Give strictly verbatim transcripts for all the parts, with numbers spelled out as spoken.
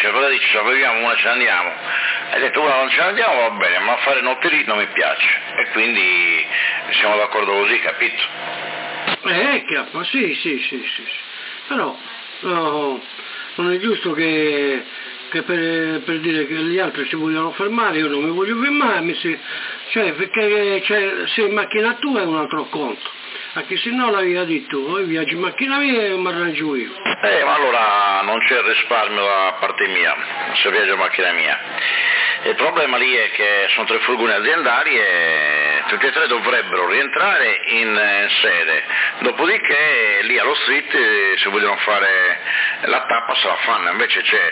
dice, cosa dice, se beviamo una ce ne andiamo. Hai detto una non ce ne andiamo, va bene, ma fare notte lì non mi piace. E quindi siamo d'accordo così, capito? Eh, capo, sì, sì, sì, sì, sì. Però no, non è giusto che, che per, per dire che gli altri si vogliono fermare, io non mi voglio fermare, mi si, cioè, perché cioè, se è macchina tua è un altro conto. Anche se no l'avevi detto, io viaggio in macchina mia e mi arrangio io. Eh, ma allora non c'è risparmio da parte mia, se viaggio in macchina mia. Il problema lì è che sono tre furgoni aziendali e tutti e tre dovrebbero rientrare in, in sede, dopodiché lì allo street eh, se vogliono fare la tappa se la fanno, invece c'è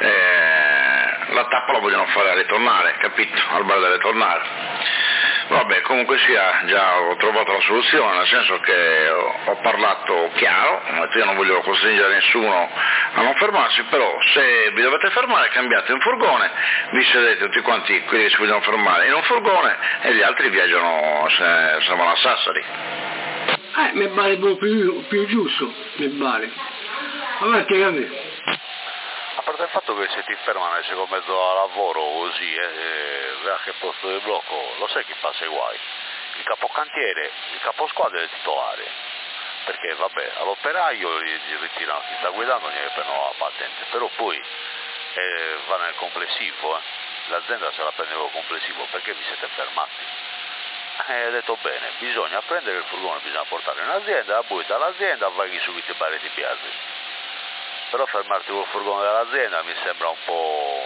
eh, la tappa la vogliono fare a ritornare, capito? Al bar da ritornare. Vabbè, comunque sia, già ho trovato la soluzione, nel senso che ho, ho parlato chiaro, io non voglio costringere nessuno a non fermarsi, però se vi dovete fermare cambiate un furgone, vi sedete tutti quanti quelli che si vogliono fermare in un furgone e gli altri viaggiano, se, se vanno a Sassari. Eh, mi pare più, più giusto, mi pare. Avanti, capito? A parte il fatto che se ti fermano nel secondo mezzo da lavoro così, eh, a che posto di blocco, lo sai chi passa i guai? Il capocantiere, il caposquadra e il titolare. Perché vabbè, all'operaio gli, gli ritirano chi sta guidando e gli prendono la patente, però poi eh, va nel complessivo, eh. L'azienda se la prende nel complessivo, perché vi siete fermati? Eh, ho detto bene, bisogna prendere il furgone, bisogna portarlo in azienda, poi dall'azienda vai subito i bar di piazza. Però fermarti col furgone dell'azienda mi sembra un po',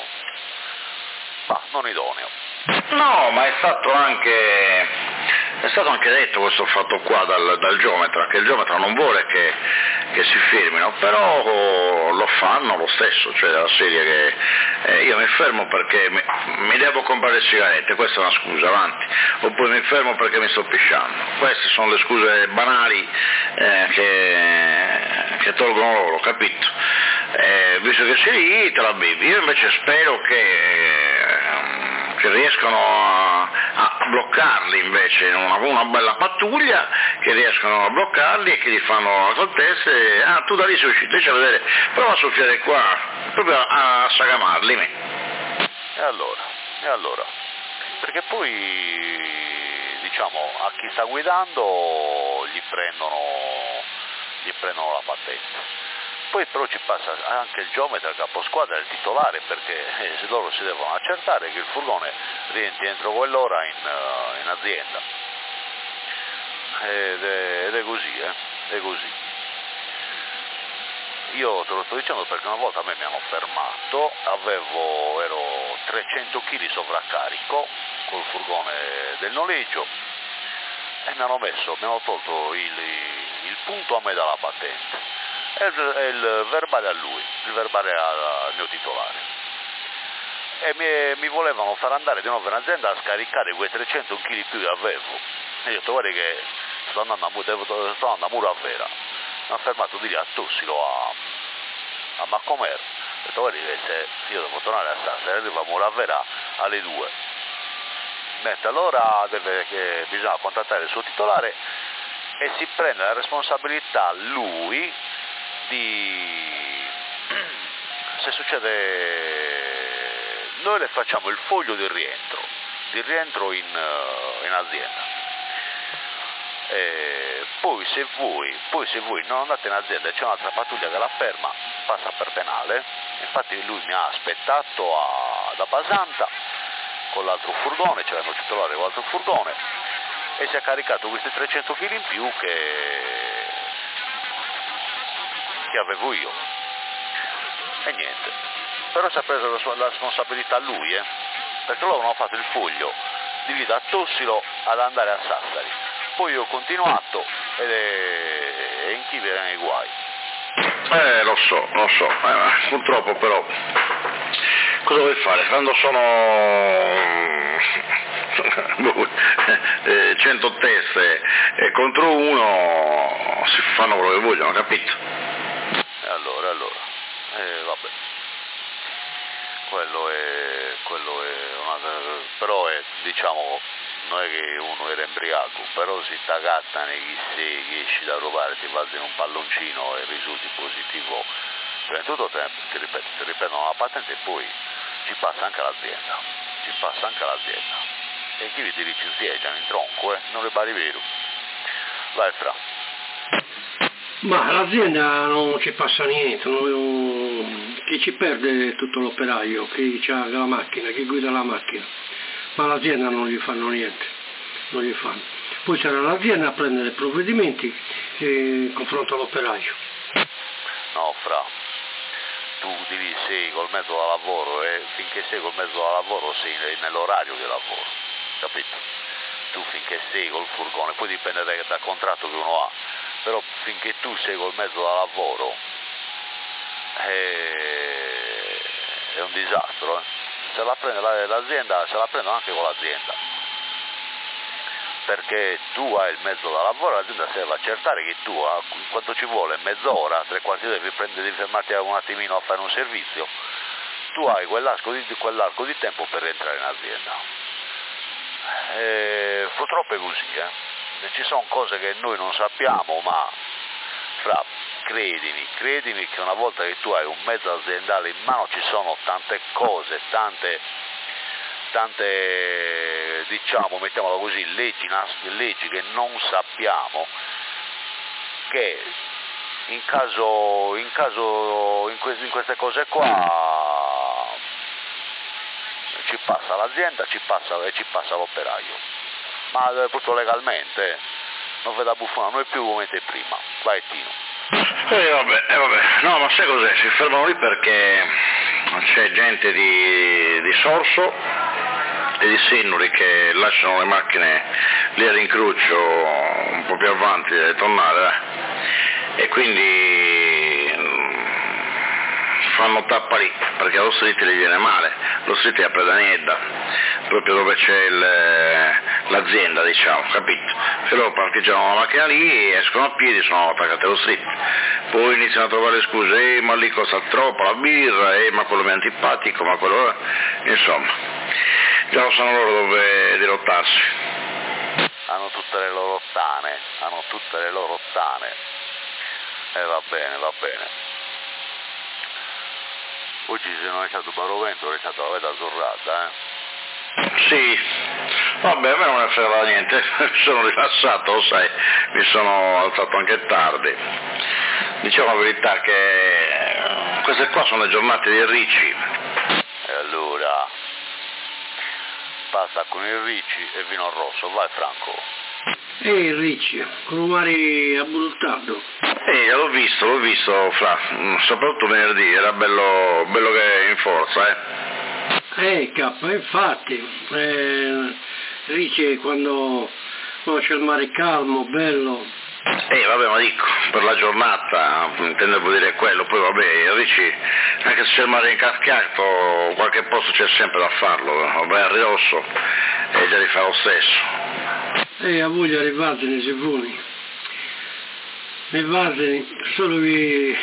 ma non idoneo. No, ma è stato anche, è stato anche detto questo fatto qua dal, dal geometra, che il geometra non vuole che, che si fermino, però lo fanno lo stesso, cioè della serie che eh, io mi fermo perché mi, mi devo comprare le sigarette, questa è una scusa, avanti, oppure mi fermo perché mi sto pisciando, queste sono le scuse banali eh, che, che tolgono loro, capito? Eh, visto che sei lì te la bevi, io invece spero che... Eh, che riescono a, a bloccarli invece in una, una bella pattuglia, che riescono a bloccarli e che gli fanno la contessa e ah tu da lì sei uscito, dice a vedere, prova a soffiare qua, proprio a, a sagamarli. E allora, e allora, perché poi diciamo a chi sta guidando gli prendono, gli prendono la patente. Poi però ci passa anche il geometra, il caposquadra e il titolare, perché eh, loro si devono accertare che il furgone rientri entro quell'ora in, uh, in azienda. Ed è, ed è così, eh, è così. Io te lo sto dicendo perché una volta a me mi hanno fermato, avevo, ero trecento chili sovraccarico col furgone del noleggio e mi hanno messo, mi hanno tolto il, il punto a me dalla patente. E il, il verbale a lui, il verbale al mio titolare. E mi, mi volevano far andare di nuovo in azienda a scaricare quei trecento chili più che avevo. E io ho detto guarda che sto andando a, sto andando a Muro a Vera. Mi hanno fermato di lì a Tossilo, a, a Maccomer. Ho detto guarda che se io devo tornare a Sassari, arrivo a Muro a Vera alle due. Mentre allora deve, che bisogna contattare il suo titolare e si prende la responsabilità lui di, se succede, noi le facciamo il foglio di rientro, di rientro in, in azienda. E poi se voi, poi se voi non andate in azienda e c'è un'altra pattuglia che la ferma, passa per penale. Infatti lui mi ha aspettato a, da Basanta con l'altro furgone, cioè il titolare con l'altro furgone, e si è caricato questi trecento chili in più che che avevo io. E niente. Però si è preso la, sua, la responsabilità lui, eh? Perché loro hanno fatto il foglio di lì da Tossilo ad andare a Sassari. Poi io ho continuato ed è, è in chi viene nei guai. Eh, lo so, lo so, eh, purtroppo però cosa vuoi fare? Quando sono eh, cento teste e contro uno si fanno quello che vogliono, capito? E allora, allora, eh, vabbè, quello è, quello è una, però è, diciamo, non è che uno era embriaco, però si t'agattano chi sei, che esci da rubare, ti balzi in un palloncino e risulti positivo prima di tutto, te, ti, ripeto, ti riprendono la patente e poi ci passa anche l'azienda, ci passa anche l'azienda. E chi vi dirige insiegiano in tronco, eh? Non le bari vero. Vai Fra. Ma l'azienda non ci passa niente, non, chi ci perde è tutto l'operaio, chi ha la macchina, chi guida la macchina, ma l'azienda non gli fanno niente, non gli fanno. Poi sarà l'azienda a prendere provvedimenti in confronto all'operaio. No Fra, tu devi sei col mezzo da lavoro e finché sei col mezzo da lavoro sei nell'orario di lavoro, capito? Tu finché sei col furgone, poi dipende dal, dal contratto che uno ha, però finché tu sei col mezzo da lavoro è, è un disastro, eh? Se la prende la, l'azienda, se la prendono anche con l'azienda, perché tu hai il mezzo da lavoro, l'azienda serve a accertare che tu, a quanto ci vuole, mezz'ora, tre quarti d'ora, devi, prendere, devi fermarti un attimino a fare un servizio, tu hai quell'arco di, quell'arco di tempo per rientrare in azienda. E purtroppo è così, eh? Ci sono cose che noi non sappiamo, ma Fra, credimi, credimi che una volta che tu hai un mezzo aziendale in mano ci sono tante cose, tante, tante diciamo, mettiamola così, leggi, leggi che non sappiamo, che in caso, in caso, in, que- in queste cose qua ci passa l'azienda, ci passa, e ci passa l'operaio, ma tutto legalmente, eh. Non veda buffona, non è più come te prima. Vai Tino. Eh vabbè, eh vabbè, no ma sai cos'è? Si fermano lì perché c'è gente di, di Sorso e di Sinnuri che lasciano le macchine lì all'incrocio un po' più avanti e tornare, eh. E quindi fanno tappa lì, perché allo street gli viene male, lo street è a Predaniedda, proprio dove c'è il, l'azienda, diciamo, capito? Se loro parcheggiano la macchina lì, escono a piedi, sono attaccati allo street, poi iniziano a trovare scuse, eh, ma lì costa troppo la birra, eh, ma quello mi è antipatico, ma quello, insomma, già lo sanno loro dove dirottarsi. Hanno tutte le loro tane, hanno tutte le loro tane, e eh, va bene, va bene. Oggi se non è stato Barovento, è stata la veda azzurrata, eh? Sì, vabbè, a me non ne frega niente, mi sono rilassato, lo sai, mi sono alzato anche tardi. Diciamo la verità che queste qua sono le giornate di Ricci. E allora, passa con il Ricci e vino rosso, vai Franco. Ehi Ricci, con un mare abbruttato. Eh, l'ho visto, l'ho visto, Fra, soprattutto venerdì, era bello, bello che è in forza, eh. Eh, K, infatti, eh, Ricci quando, quando c'è il mare calmo, bello. Eh, vabbè, ma dico, per la giornata, intendevo dire quello, poi vabbè, Ricci, anche se c'è il mare incaschiato, qualche posto c'è sempre da farlo, vai a ridosso e già li fa lo stesso. E a voglia di Vardeni se vuoi. E Vardeni solo che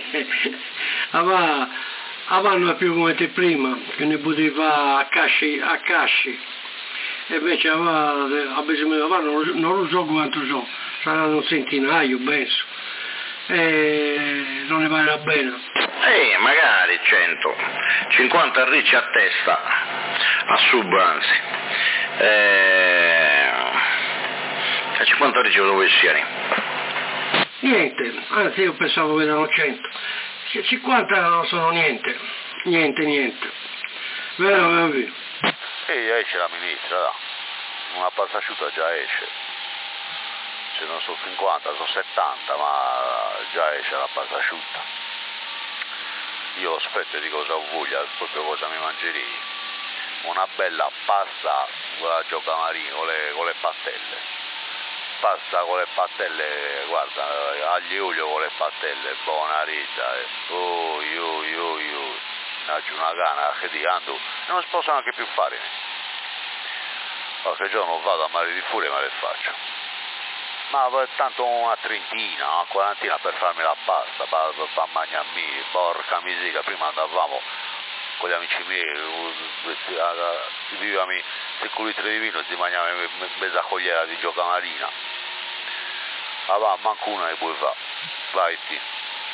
avanno più come te prima, che ne poteva a casci, a casci. E invece a bisogno di non lo so quanto so, saranno un centinaio, penso. E non ne vale la pena. Eh, magari cento, cinquanta ricci a testa, a sub anzi. Eh, a cinquanta ricci dove siano? Niente, anzi io pensavo che erano cento. cinquanta non sono niente, niente, niente. Vero, vero, vero. E esce la ministra, da. Una pasta asciutta già esce. Se non sono cinquanta, sono settanta, ma già esce la pasta asciutta. Io aspetto di cosa ho voglia, proprio cosa mi mangerei. Una bella pasta con la giocamarina, con le, con le pattelle. Pasta con le pattelle, guarda, aglio e olio con le pattelle, buona rita. Ui, ui, ui, ui. Una gana che di ando, non si possono anche più fare. Qualche giorno vado a Mare di Furia e me le faccio. Ma tanto una trentina, una quarantina per farmi la pasta, per, per, per mangiarmi, porca miseria, prima andavamo con gli amici miei, vivevamo cinque litri di vino e ti mangiavamo mezza cogliera di giocamarina. Ah va, manco una e poi fa. Vai ti.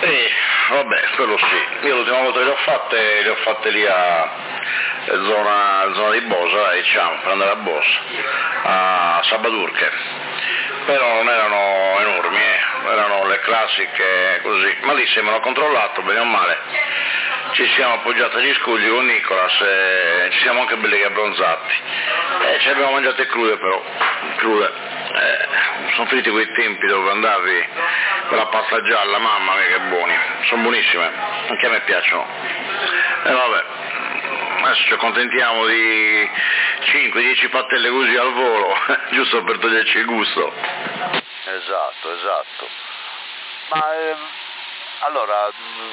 Eh, vabbè, quello sì. Io l'ultima volta che le ho fatte, le ho fatte lì a zona, zona di Bosa, diciamo, per andare a Bosa, a Sabadurche. Però non erano enormi, eh. Erano le classiche così. Ma lì se me l'ho controllato, bene o male. Ci siamo appoggiati agli scogli con Nicolas e ci siamo anche belli che abbronzati. E ci abbiamo mangiate crude però, crude. Eh, sono finiti quei tempi dove andavi con la pasta gialla, mamma mia che buoni, sono buonissime, anche a me piacciono. E vabbè, adesso ci accontentiamo di cinque dieci pattelle così al volo, giusto per toglierci il gusto. Esatto, esatto. Ma ehm, allora,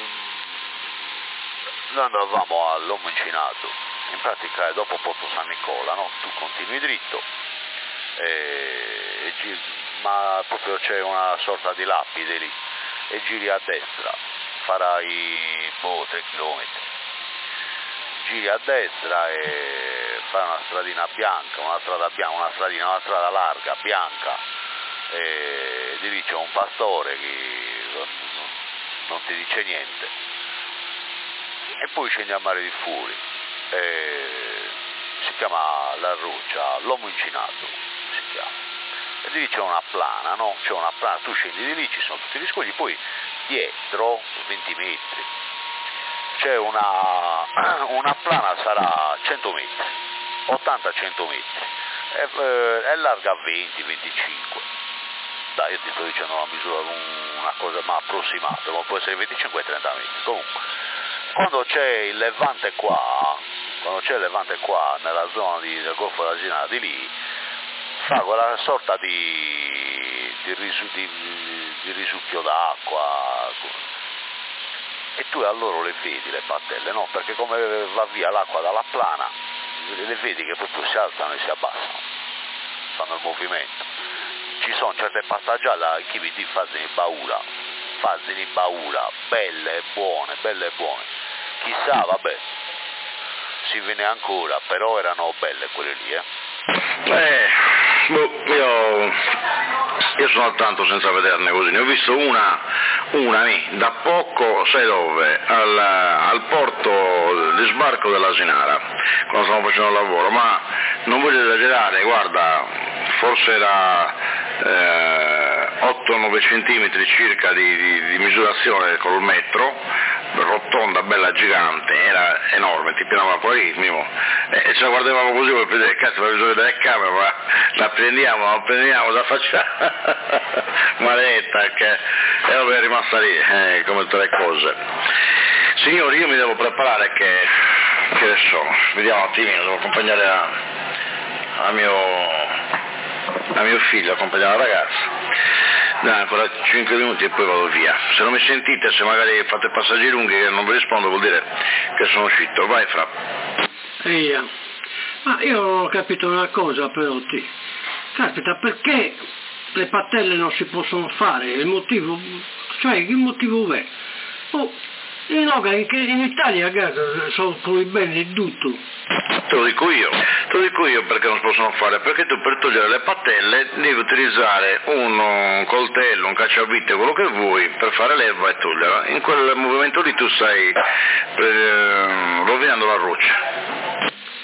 noi andavamo all'Uomo Incinato, in pratica è dopo Porto San Nicola, no? Tu continui dritto. E, e, ma proprio c'è una sorta di lapide lì e giri a destra, farai boh, tre chilometri, giri a destra e fai una stradina bianca, una strada bianca, una stradina, una strada larga, bianca, e di lì c'è un pastore che non ti dice niente e poi scendi a Mare di Fuori, e si chiama La Roccia, l'Uomo Incinato. E lì c'è una plana, no? C'è una plana, tu scendi di lì, ci sono tutti gli scogli, poi dietro, venti metri, c'è una, una plana, sarà cento metri, ottanta cento metri, è, è larga venti venticinque, dai, io ti sto dicendo una misura, una cosa ma approssimata, ma può essere venticinque trenta metri, comunque, quando c'è il Levante qua, quando c'è il Levante qua, nella zona di, del Golfo dell'Asinara, di lì, fa quella sorta di, di, risu, di, di risucchio d'acqua e tu allora le vedi le pattelle, no? Perché come va via l'acqua dalla plana, le vedi che proprio si alzano e si abbassano, fanno il movimento. Ci sono certe passaggiate che vi fanno paura, fanno paura, belle e buone, belle e buone. Chissà, vabbè, si viene ancora, però erano belle quelle lì, eh. Eh, boh, io, io sono al tanto senza vederne così, ne ho visto una, una da poco, sai dove? Al, al porto di sbarco dell'Asinara, quando stavamo facendo il lavoro, ma non voglio esagerare, guarda, forse era eh, otto nove centimetri circa di, di, di misurazione col metro, rotonda, bella, gigante, era enorme, ti pianava poi mimo, e ce la guardavamo così per vedere, cazzo, per vedere la camera, ma la prendiamo, la prendiamo, la facciamo, maledetta, che e vabbè, è rimasta lì, eh, come tutte le cose. Signori, io mi devo preparare che, che ne so, vediamo un attimino, devo accompagnare a, a mio, a mio figlio, accompagnare la ragazza. Dai, ancora cinque minuti e poi vado via. Se non mi sentite, se magari fate passaggi lunghi e non vi rispondo, vuol dire che sono uscito. Vai, Fra. Eia. Ma io non ho capito una cosa però, ti. Caspita, perché le pattelle non si possono fare? Il motivo, cioè, che motivo è? Oh, in, in Italia, ragazzi, sono proibiti di tutto. Te lo dico io, te lo dico io perché non si possono fare, perché tu per togliere le pattelle devi utilizzare un, un coltello, un cacciavite, quello che vuoi, per fare l'erba e toglierla. In quel movimento lì tu stai eh, rovinando la roccia.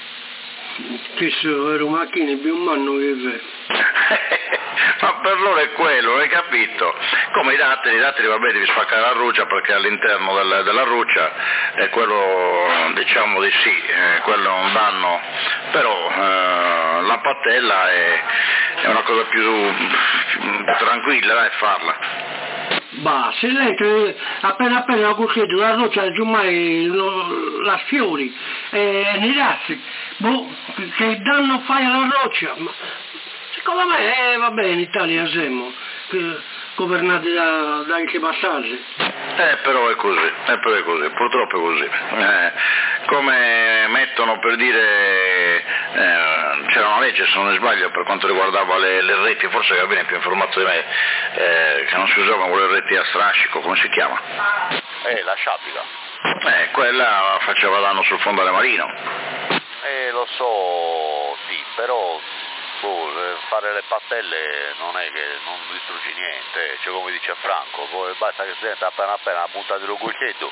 Che sono, ero macchine più manno che è. Ma per loro è quello, hai capito? Come i datteri, i datteri vabbè devi spaccare la ruccia perché all'interno del, della ruccia è quello, diciamo di sì, è quello è un danno, però eh, la pattella è, è una cosa più, più tranquilla, dai, farla. Bah, se lei appena appena la cucchietta la roccia giù mai la sfiori e ne razzi, boh, che danno fai alla roccia? Ma, secondo me, eh, vabbè, in Italia siamo eh, governati da, da anche passaggi. Eh, però è così, eh, però è così, purtroppo è così. Eh, come mettono per dire, eh, c'era una legge, se non mi sbaglio, per quanto riguardava le, le reti, forse Gabini è più informato di me, eh, che non si usavano quelle reti a strascico, come si chiama? Eh, la sciabica. Eh, quella faceva danno sul fondale marino. Eh, lo so, sì, però boh, fare le pattelle non è che non distruggi niente, cioè come dice Franco, poi basta che senta appena appena puntate lo cucchietto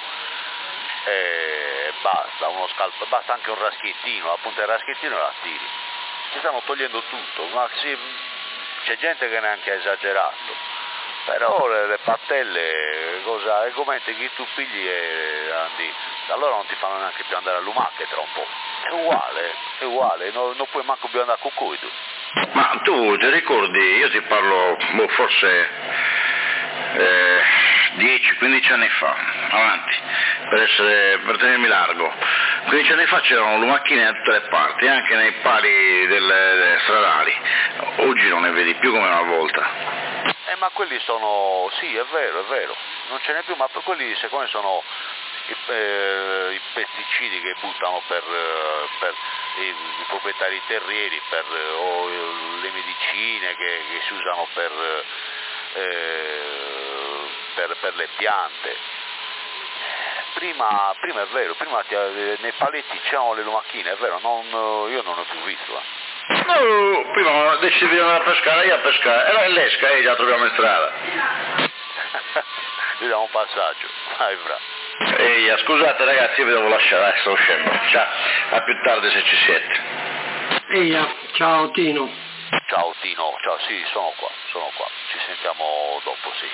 e basta, uno scalpo, basta anche un raschiettino, la punta del raschiettino e la tiri. Ci stanno togliendo tutto, ma sì, c'è gente che neanche ha esagerato, però le, le pattelle, cosa, è come che tu pigli e andi, allora non ti fanno neanche più andare a lumache tra un po', è uguale, è uguale, non, non puoi manco più andare a cuccoido. Ma tu ti ricordi, io ti parlo boh, forse eh, dieci quindici anni fa, avanti, per, essere, per tenermi largo, quindici anni fa c'erano lumachine da tutte le parti, anche nei pali delle, delle stradali, oggi non ne vedi più come una volta. Eh ma quelli sono, sì è vero, è vero, non ce n'è più, ma per quelli secondo me sono i, eh, i pesticidi che buttano per, eh, per i, i proprietari terrieri, per, eh, o le medicine che, che si usano per, eh, per, per le piante. Prima, prima è vero, prima ti, nei paletti c'erano le lumachine, è vero, non, io non ho più visto. Eh. No, prima decidi di andare a pescare, io a pescare, e l'esca e già troviamo in strada. Gli diamo un passaggio, vai fra. Ehi, scusate ragazzi, io vi devo lasciare, sto uscendo. Ciao, a più tardi se ci siete. Eia, ciao Tino. Ciao Tino, ciao, sì, sono qua, sono qua, ci sentiamo dopo, sì.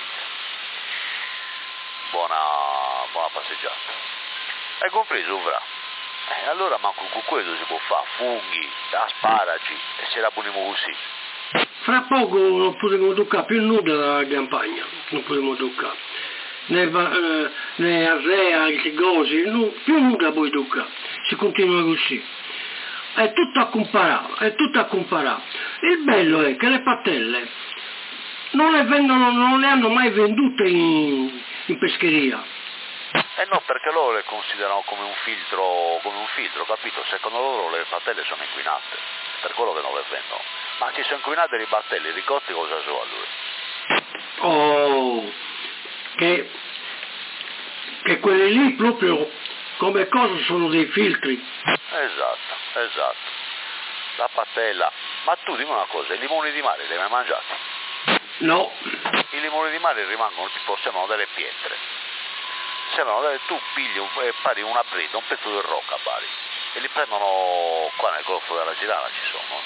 Buona, buona passeggiata. Hai compreso, Uvra? Eh, allora manco con quello si può fare, funghi, asparagi, e se la buoniamo così. Fra poco non potremo toccare più nulla dalla campagna, non potremo toccare. Né, eh, né arrea, i cosi, no, più nulla puoi toccare, si continua così. È tutto a comparare, è tutto a comparare. Il bello è che le pattelle non le vendono, non le hanno mai vendute in, in pescheria. Eh no, perché loro le considerano come un filtro, come un filtro, capito? Secondo loro le battelle sono inquinate, per quello che non le vendono. Ma se sono inquinate le battelle, i ricotti cosa sono a lui? Oh, che, che quelle lì proprio come cosa sono dei filtri. Esatto, esatto. La battella. Ma tu dimmi una cosa, i limoni di mare li hai mai mangiati? No. I limoni di mare rimangono tipo, sembrano delle pietre. Sembrano delle, tu pigli un, eh, pari una brida, un pezzo di rocca pari, e li prendono qua nel Golfo della Girana, ci sono.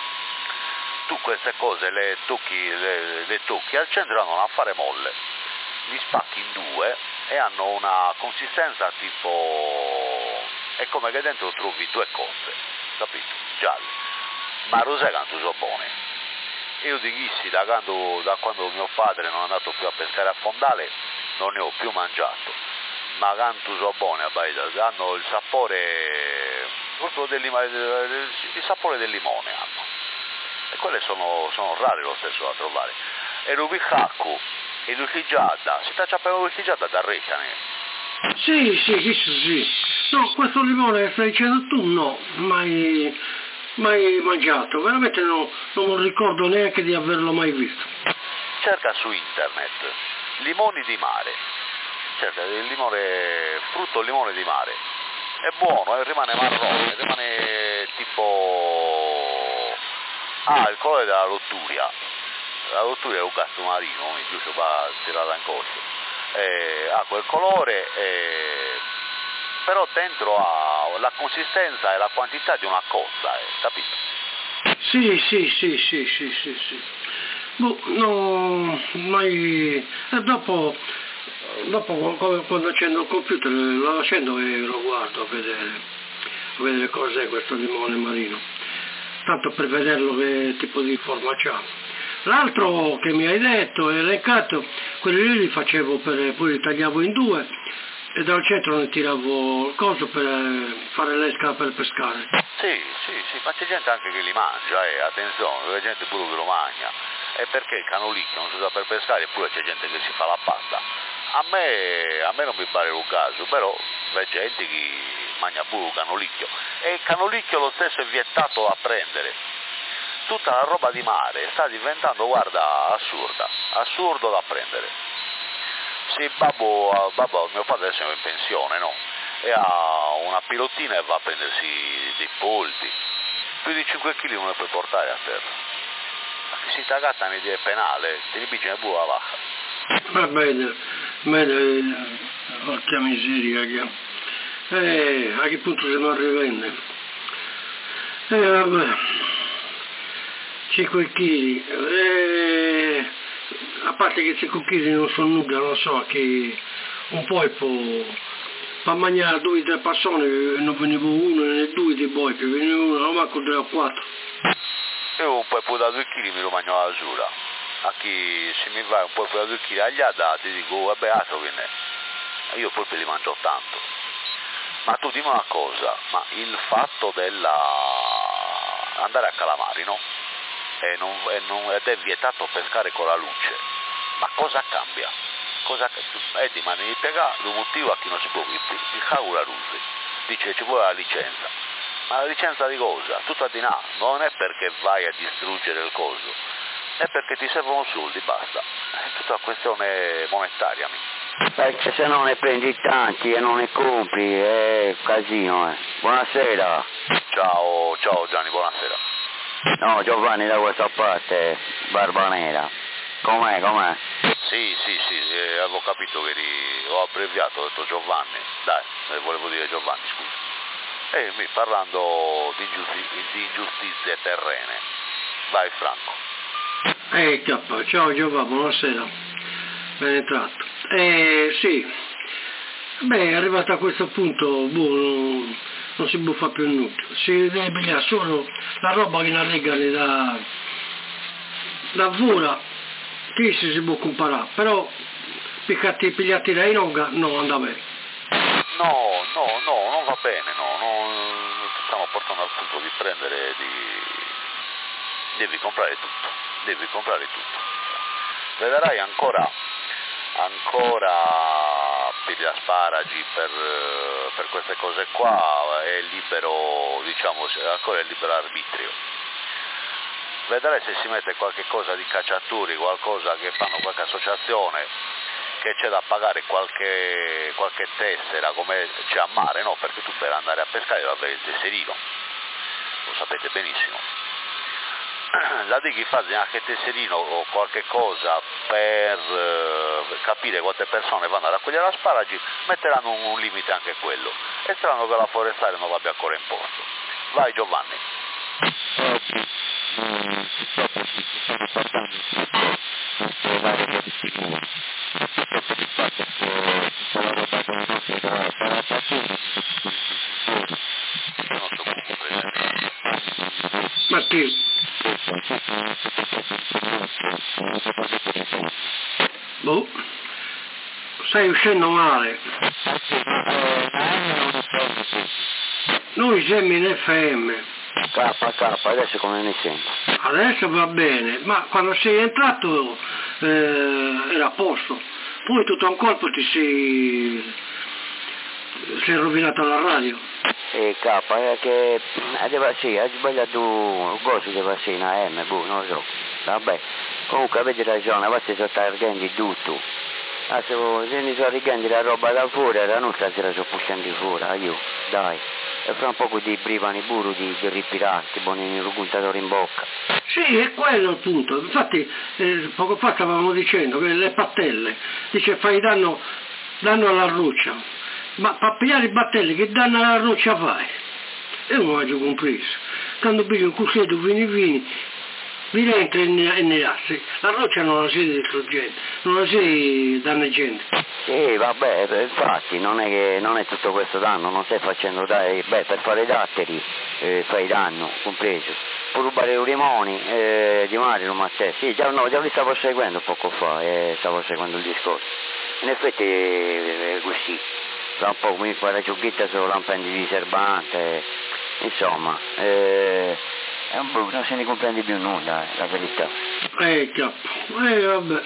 Tu queste cose le tocchi, le, le tocchi al centro, vanno a fare molle, li spacchi in due e hanno una consistenza tipo, è come che dentro trovi due cose, capito? Gialle. Ma lo sai quanto sono buoni? Io di ghissi da quando, da quando mio padre non è andato più a pescare a fondale non ne ho più mangiato, ma quanto sono buoni, hanno il sapore proprio del, il sapore del limone hanno, e quelle sono, sono rare lo stesso da trovare. E l'ubicacco e l'ucchigiata, si taccia per l'ucchigiata da Recane. Sì, sì, questo sì. No, questo limone che stai dicendo tu no, mai, mai mangiato, veramente no, non ricordo neanche di averlo mai visto. Cerca su internet limoni di mare, cerca il limone, frutto limone di mare, è buono, eh, rimane marrone, rimane tipo, ah, il colore della lotturia, la lotturia è un gatto marino, mi piace va tirata in corso, eh, ha quel colore, eh, però dentro ha la consistenza e la quantità di una cozza, eh, capito? Sì, sì, sì, sì, sì, sì, sì. Boh, no, mai... E dopo, dopo quando accendo il computer lo accendo e lo guardo a vedere, a vedere cos'è questo limone marino, tanto per vederlo che tipo di forma c'ha. L'altro che mi hai detto, elencato, quelli lì li facevo, per, poi li tagliavo in due e dal centro ne tiravo il coso per fare l'esca per pescare. Sì, sì, sì, ma c'è gente anche che li mangia, eh, attenzione, c'è gente pure che lo mangia. È perché il canolicchio non si usa per pescare, eppure c'è gente che si fa la pasta. A me, a me non mi pare un caso, però c'è gente che mangia pure il canolicchio. E il canolicchio lo stesso è vietato da prendere. Tutta la roba di mare sta diventando, guarda, assurda, assurdo da prendere. Sì, babbo, babbo, mio padre adesso è in pensione, no? E ha una pilottina e va a prendersi dei polpi. più di cinque chili non le puoi portare a terra. Ma si tagatta un'idea penale, ti ribigge pure la vacca. Va bene, bene, porca miseria, che... Eh, a che punto siamo arrivati? Eh, vabbè, cinque chili, eh, a parte che cinque chili non sono nulla, non so, che un polpo per mangiare due o tre persone, non venivo uno né due di polpi, veniva uno, non manco tre o quattro. Io un polpo da due chili mi lo mangio alla giura, a chi se mi va un polpo da due chili agli dati ti dico vabbè altro che ne, io polpi li mangio tanto. Ma tu dimmi una cosa, ma il fatto della andare a calamari, no? E, non, e non, ed è vietato pescare con la luce, ma cosa cambia? Cosa, eh, di mani di piegare, il motivo a chi non si può piccare la luce, dice ci vuole la licenza, ma la licenza di cosa? Tutta di là, non è perché vai a distruggere il coso, è perché ti servono soldi, basta, è tutta una questione monetaria. Perché se no ne prendi tanti e non ne compri, è casino, eh. Buonasera. Ciao, ciao Gianni, buonasera. No, Giovanni da questa parte, Barba Nera. Com'è, com'è? Sì, sì, sì, eh, avevo capito che eri... ho abbreviato, ho detto Giovanni, dai, eh, volevo dire Giovanni, scusa. E mi parlando di, ingiusti- di ingiustizie terrene. Vai Franco. Eh, K, ciao Giovanni, buonasera, ben entrato. Eh, sì, beh, arrivato a questo punto, boh, non, non si può fare più nulla, si deve pigliare solo la roba che non regala da, da vola, che si, si può comparare, però piccati, pigliati da Inoga no, andava bene. No, no, no, non va bene, no, non ti stiamo portando al punto di prendere, di... devi comprare tutto, devi comprare tutto. Vedrai ancora... ancora per gli asparagi, per, per queste cose qua è libero, diciamo, ancora è libero arbitrio. Vedrai se si mette qualche cosa di cacciatori, qualcosa che fanno qualche associazione, che c'è da pagare qualche, qualche tessera come c'è a mare, no? Perché tu per andare a pescare devi avere il tesserino, lo sapete benissimo. La di chi fa anche tesserino o qualche cosa per eh, capire quante persone vanno a raccogliere asparagi, metteranno un, un limite anche quello. È strano che la forestale non l'abbia ancora imposto. Vai Giovanni. Ma che? Boh, stai uscendo male. Noi siamo in F M. K, K, adesso come mi sento? Adesso va bene, ma quando sei entrato eh, era a posto. Poi tutto a un colpo ti sei, sei rovinato la radio. E K, è che deve, sì, hai sbagliato un coso, deve essere una M, boh, non lo so. Vabbè, comunque avete ragione, a volte sono arrendi tutto. Ah, se mi sono arrendi la roba da fuori, la nostra sera sono pushando fuori, io, dai. E fra un po' di brivani buru di, di ripirarti, buoni un puntatore in bocca. Sì, è quello il punto. Infatti eh, poco fa stavamo dicendo che le pattelle, dice fai danno, danno alla roccia, ma per pigliare i battelli che danno alla roccia fai? E non ho già compreso. Quando pigli un cusetto vini vini, vi entra e ne assi. La roccia non la si distruggente, non la si danneggiante. Sì, vabbè, infatti non è che non è tutto questo danno, non stai facendo dai, beh, per fare datteri eh, fai danno, compreso. Per rubare i limoni eh, di Mario, ma te, sì, già, no, già li stavo seguendo poco fa, eh, stavo seguendo il discorso. In effetti è eh, così, tra un po' mi fa la giocchetta solo lampendi di serbante, insomma, eh, è un po', non se ne comprende più nulla, eh, la verità. Eh, capo, eh, vabbè.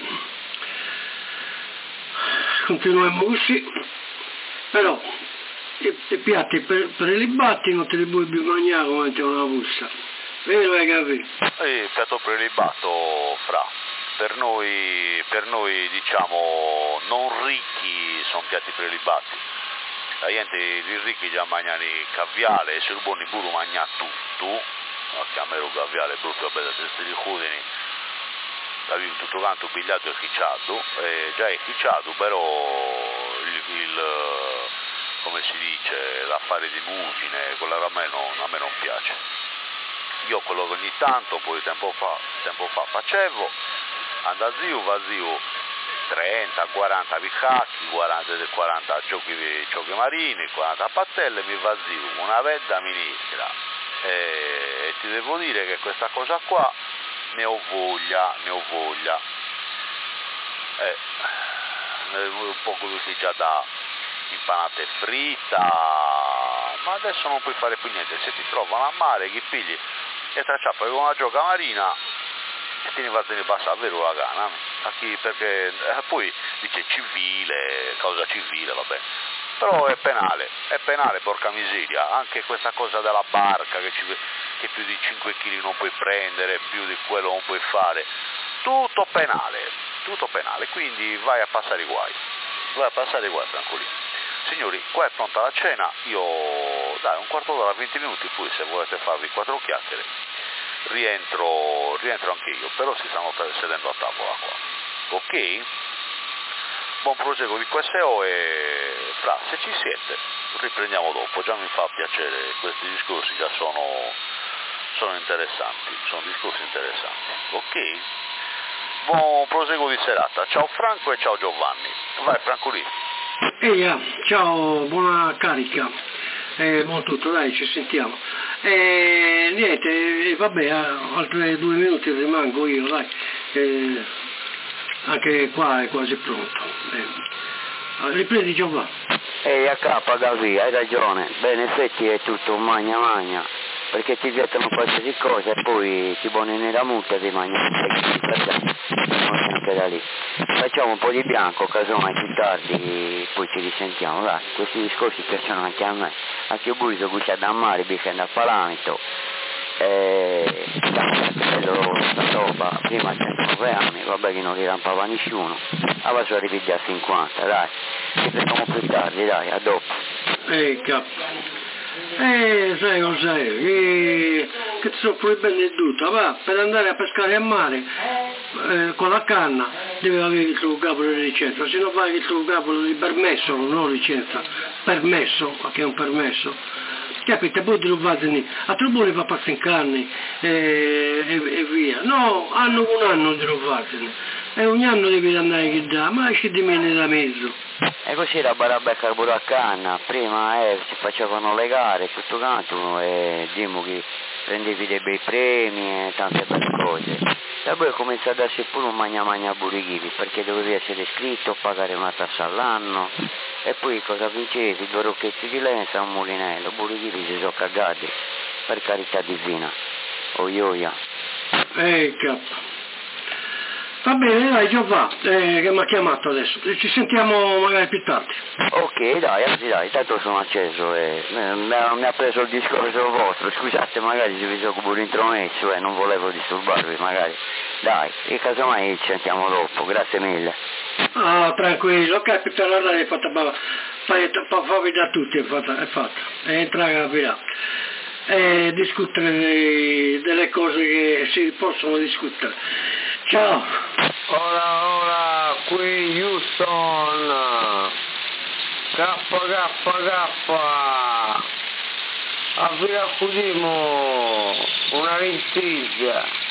Continuiamo così, però i, i piatti per, per i libatti non te li puoi più mangiare come c'è una busta, vero hai capito? Il piatto prelibato, Fra, per noi, per noi diciamo non ricchi sono piatti prelibati, la gente i ricchi già mangiano il caviale, se il buoni buru mangia tutto, a chiamare un gaviale brutto a bella testa di cudini, avevo tutto quanto pigliato e chicciato, e già è chicciato, però il, il come si dice, l'affare di mugine, quello a me non, a me non piace. Io quello che ogni tanto, poi tempo fa, tempo fa facevo, andavo zio, va zio, trenta, quaranta picacchi, quaranta, quaranta giochi, giochi marini, quaranta pattelle, mi va zio, una vedda ministra. E, e ti devo dire che questa cosa qua ne ho voglia, ne ho voglia. Eh, un po' così già da impanata e fritta, ma adesso non puoi fare più niente, se ti trovano a mare, chi pigli e tracciappa con una gioca marina e te ne va a passare, vero la gana, perché eh, poi dice civile, causa civile, vabbè, però è penale, è penale, porca miseria, anche questa cosa della barca che, ci, che più di cinque chili non puoi prendere, più di quello non puoi fare, tutto penale, tutto penale, quindi vai a passare i guai, vai a passare i guai tranquilli. Signori, qua è pronta la cena, io dai un quarto d'ora, venti minuti, poi se volete farvi quattro chiacchiere rientro, rientro anche io, però si stanno sedendo a tavola qua, ok? Buon proseguo di Q S O e fra, se ci siete riprendiamo dopo, già mi fa piacere, questi discorsi già sono, sono interessanti, sono discorsi interessanti, ok? Buon proseguo di serata, ciao Franco e ciao Giovanni, vai Franco lì. Eia, ciao, buona carica, eh, buon tutto, dai, ci sentiamo. E niente, eh, vabbè, altri due minuti rimango io, dai, eh, anche qua è quasi pronto. Eh, riprendi Giovanni. Ehi, a capo, Gavi, hai ragione, beh, in effetti è tutto magna magna, perché ti vietano qualsiasi cosa e poi ti poni nella multa e ti mangiano anche da lì. Facciamo un po' di bianco, casomai più tardi poi ci risentiamo, dai, questi discorsi piacciono anche a me, anche io pure sono gustato a mare, bisogna al Palamito, e la roba, prima a trentanove anni, vabbè che non li rampava nessuno, adesso arrivi già a cinquanta, dai, ci vediamo più tardi, dai, a dopo. Ehi, capo. Eh, sai cos'è? Eh, che ti sono proibendo il tutto, va, per andare a pescare a mare eh, con la canna devi avere il tuo capo di licenza, se non fai il tuo capo di permesso, non licenza, permesso, che è un permesso, capite, poi ti lo fate a tribune fa passare in canne eh, e, e via, no, hanno un anno di lo fate e ogni anno devi andare a dà, ma ci dimene da mezzo. E così la barabecca pure a canna, prima eh, si facevano le gare, tutto quanto, e diciamo che prendevi dei bei premi e tante belle cose. E poi comincia a darsi pure un magna magna burichivi, perché dovevi essere iscritto, pagare una tassa all'anno, e poi cosa vincevi? Due rocchetti di lenza, un mulinello, burichivi si sono cagati, per carità divina, oioia. Ehi, capo. Va bene, dai, Giovanni, eh, che mi ha chiamato adesso. Ci sentiamo magari più tardi. Ok, dai, anzi dai, tanto sono acceso e mi ha, mi ha preso il discorso vostro. Scusate, magari se vi sono pure intromesso e non volevo disturbarvi, magari. Dai, e casomai ci sentiamo dopo, grazie mille. Ah, tranquillo, capita, la radio è fatta, fammi da tutti, è fatta, è fatta. E entrare a capirà. E discutere delle cose che si possono discutere. Ciao. Ora, ora, qui Houston, K K K, a Viracudimo, una lentiglia.